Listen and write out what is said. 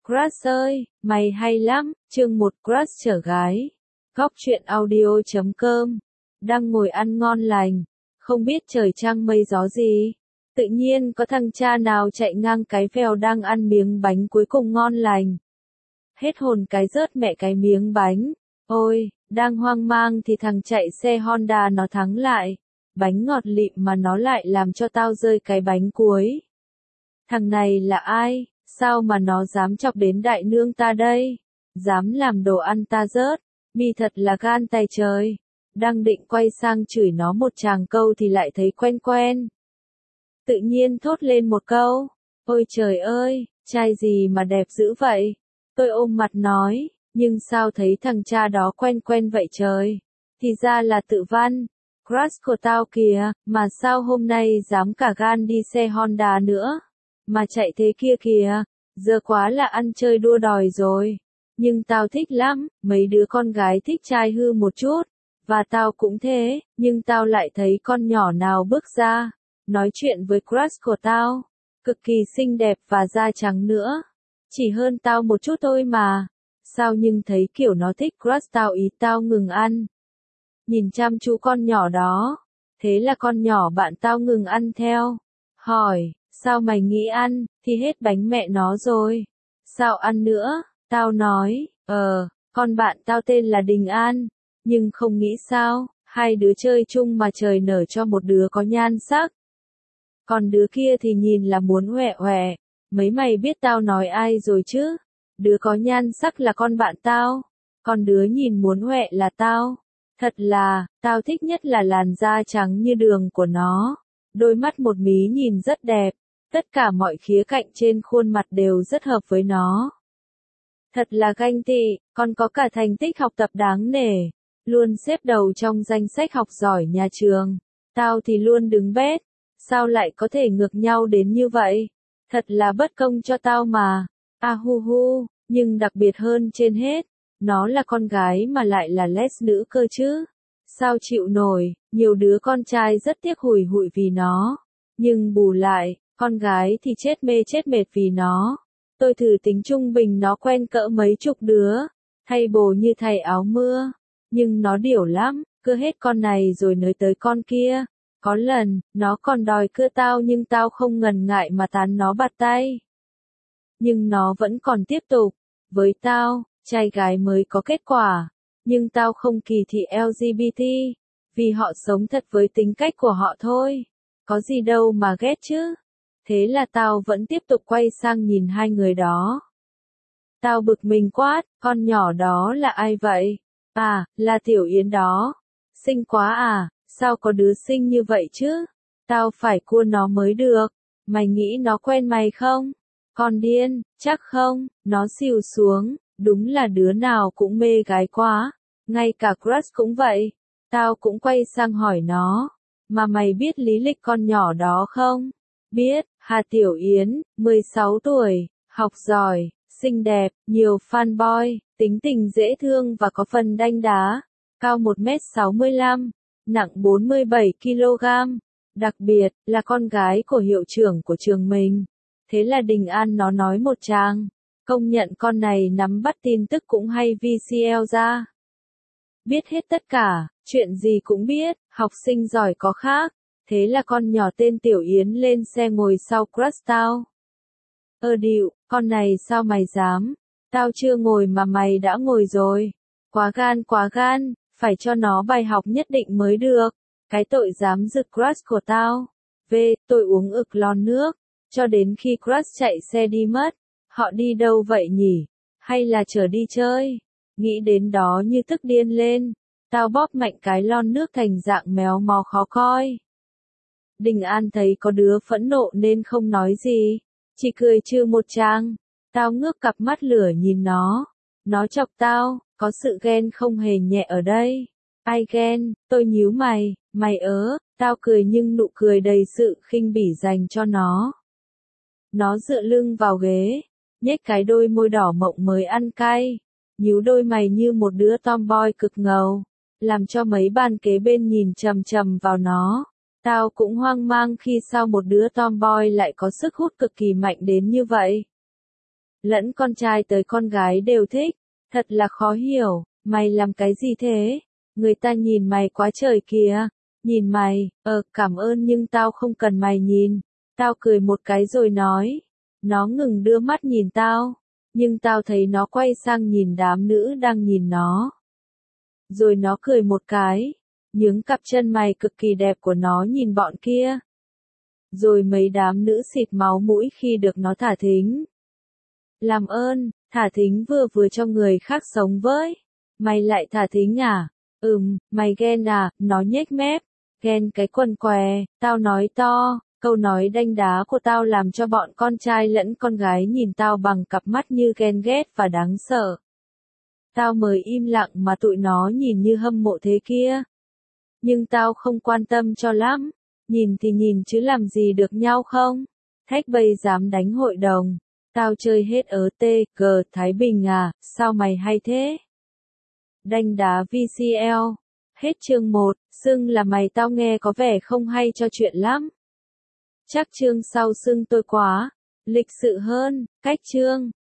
Crush ơi, mày hay lắm, chương 1 Crush chở gái. Góc truyện audio.com. Đang ngồi ăn ngon lành, không biết trời trăng mây gió gì. Tự nhiên có thằng cha nào chạy ngang cái vèo đang ăn miếng bánh cuối cùng ngon lành. Hết hồn cái rớt mẹ cái miếng bánh. Ôi, đang hoang mang thì thằng chạy xe Honda nó thắng lại. Bánh ngọt lịm mà nó lại làm cho tao rơi cái bánh cuối. Thằng này là ai? Sao mà nó dám chọc đến đại nương ta đây? Dám làm đồ ăn ta rớt. Mi thật là gan tài trời. Đang định quay sang chửi nó một tràng câu thì lại thấy quen quen. Tự nhiên thốt lên một câu. Ôi trời ơi, trai gì mà đẹp dữ vậy? Tôi ôm mặt nói, nhưng sao thấy thằng cha đó quen quen vậy trời? Thì ra là Tự Văn, crush của tao kìa, mà sao hôm nay dám cả gan đi xe Honda nữa? Mà chạy thế kia kìa, giờ quá là ăn chơi đua đòi rồi. Nhưng tao thích lắm, mấy đứa con gái thích trai hư một chút. Và tao cũng thế, nhưng tao lại thấy con nhỏ nào bước ra, nói chuyện với crush của tao, cực kỳ xinh đẹp và da trắng nữa. Chỉ hơn tao một chút thôi mà. Sao nhưng thấy kiểu nó thích crush tao ý tao ngừng ăn. Nhìn chăm chú con nhỏ đó. Thế là con nhỏ bạn tao ngừng ăn theo. Hỏi, sao mày nghĩ ăn, thì hết bánh mẹ nó rồi. Sao ăn nữa? Tao nói, con bạn tao tên là Đình An. Nhưng không nghĩ sao, hai đứa chơi chung mà trời nở cho một đứa có nhan sắc. Còn đứa kia thì nhìn là muốn hoẹ hoẹ. Mấy mày biết tao nói ai rồi chứ? Đứa có nhan sắc là con bạn tao. Còn đứa nhìn muốn hoẹ là tao. Thật là, tao thích nhất là làn da trắng như đường của nó. Đôi mắt một mí nhìn rất đẹp. Tất cả mọi khía cạnh trên khuôn mặt đều rất hợp với nó. Thật là ganh tị, còn có cả thành tích học tập đáng nể. Luôn xếp đầu trong danh sách học giỏi nhà trường. Tao thì luôn đứng bét. Sao lại có thể ngược nhau đến như vậy? Thật là bất công cho tao mà. À hu hu, nhưng đặc biệt hơn trên hết, nó là con gái mà lại là les nữ cơ chứ. Sao chịu nổi, nhiều đứa con trai rất tiếc hủi hụi vì nó. Nhưng bù lại, con gái thì chết mê chết mệt vì nó. Tôi thử tính trung bình nó quen cỡ mấy chục đứa, thay bồ như thay áo mưa. Nhưng nó điểu lắm, cưa hết con này rồi nới tới con kia. Có lần, nó còn đòi cưa tao nhưng tao không ngần ngại mà tán nó bạt tay. Nhưng nó vẫn còn tiếp tục. Với tao, trai gái mới có kết quả. Nhưng tao không kỳ thị LGBT. Vì họ sống thật với tính cách của họ thôi. Có gì đâu mà ghét chứ. Thế là tao vẫn tiếp tục quay sang nhìn hai người đó. Tao bực mình quát, con nhỏ đó là ai vậy? À, là Tiểu Yến đó. Xinh quá à, sao có đứa xinh như vậy chứ? Tao phải cua nó mới được. Mày nghĩ nó quen mày không? Con điên, chắc không, nó xìu xuống, đúng là đứa nào cũng mê gái quá. Ngay cả crush cũng vậy. Tao cũng quay sang hỏi nó. Mà mày biết lý lịch con nhỏ đó không? Biết, Hà Tiểu Yến, 16 tuổi, học giỏi, xinh đẹp, nhiều fanboy, tính tình dễ thương và có phần đanh đá, cao 1m65, nặng 47kg, đặc biệt là con gái của hiệu trưởng của trường mình. Thế là Đình An nó nói một tràng, công nhận con này nắm bắt tin tức cũng hay VCL ra. Biết hết tất cả, chuyện gì cũng biết, học sinh giỏi có khác. Thế là con nhỏ tên Tiểu Yến lên xe ngồi sau crush tao. Điệu, con này sao mày dám? Tao chưa ngồi mà mày đã ngồi rồi. Quá gan, phải cho nó bài học nhất định mới được. Cái tội dám giật crush của tao. Tôi uống ực lon nước, cho đến khi crush chạy xe đi mất. Họ đi đâu vậy nhỉ? Hay là chở đi chơi? Nghĩ đến đó như tức điên lên. Tao bóp mạnh cái lon nước thành dạng méo mó khó coi. Đình An thấy có đứa phẫn nộ nên không nói gì, chỉ cười trừ một tràng. Tao ngước cặp mắt lửa nhìn nó. Nó chọc tao, có sự ghen không hề nhẹ ở đây. Ai ghen? Tôi nhíu mày, tao cười nhưng nụ cười đầy sự khinh bỉ dành cho nó. Nó dựa lưng vào ghế, nhếch cái đôi môi đỏ mọng mới ăn cay, nhíu đôi mày như một đứa tomboy cực ngầu, làm cho mấy bàn kế bên nhìn chằm chằm vào nó. Tao cũng hoang mang khi sao một đứa tomboy lại có sức hút cực kỳ mạnh đến như vậy. Lẫn con trai tới con gái đều thích. Thật là khó hiểu, mày làm cái gì thế? Người ta nhìn mày quá trời kìa. Nhìn mày, cảm ơn nhưng tao không cần mày nhìn. Tao cười một cái rồi nói. Nó ngừng đưa mắt nhìn tao. Nhưng tao thấy nó quay sang nhìn đám nữ đang nhìn nó. Rồi nó cười một cái. Nhướng cặp chân mày cực kỳ đẹp của nó nhìn bọn kia. Rồi mấy đám nữ xịt máu mũi khi được nó thả thính. Làm ơn, thả thính vừa vừa cho người khác sống với. Mày lại thả thính à? Mày ghen à? Nó nhếch mép. Ghen cái quần què, tao nói to. Câu nói đanh đá của tao làm cho bọn con trai lẫn con gái nhìn tao bằng cặp mắt như ghen ghét và đáng sợ. Tao mới im lặng mà tụi nó nhìn như hâm mộ thế kia. Nhưng tao không quan tâm cho lắm. Nhìn thì nhìn chứ làm gì được nhau không? Thách bây dám đánh hội đồng. Tao chơi hết T.G. Thái Bình à, sao mày hay thế? Đanh đá VCL. Hết chương 1, xưng là mày tao nghe có vẻ không hay cho chuyện lắm. Chắc chương sau xưng tôi quá. Lịch sự hơn, cách chương.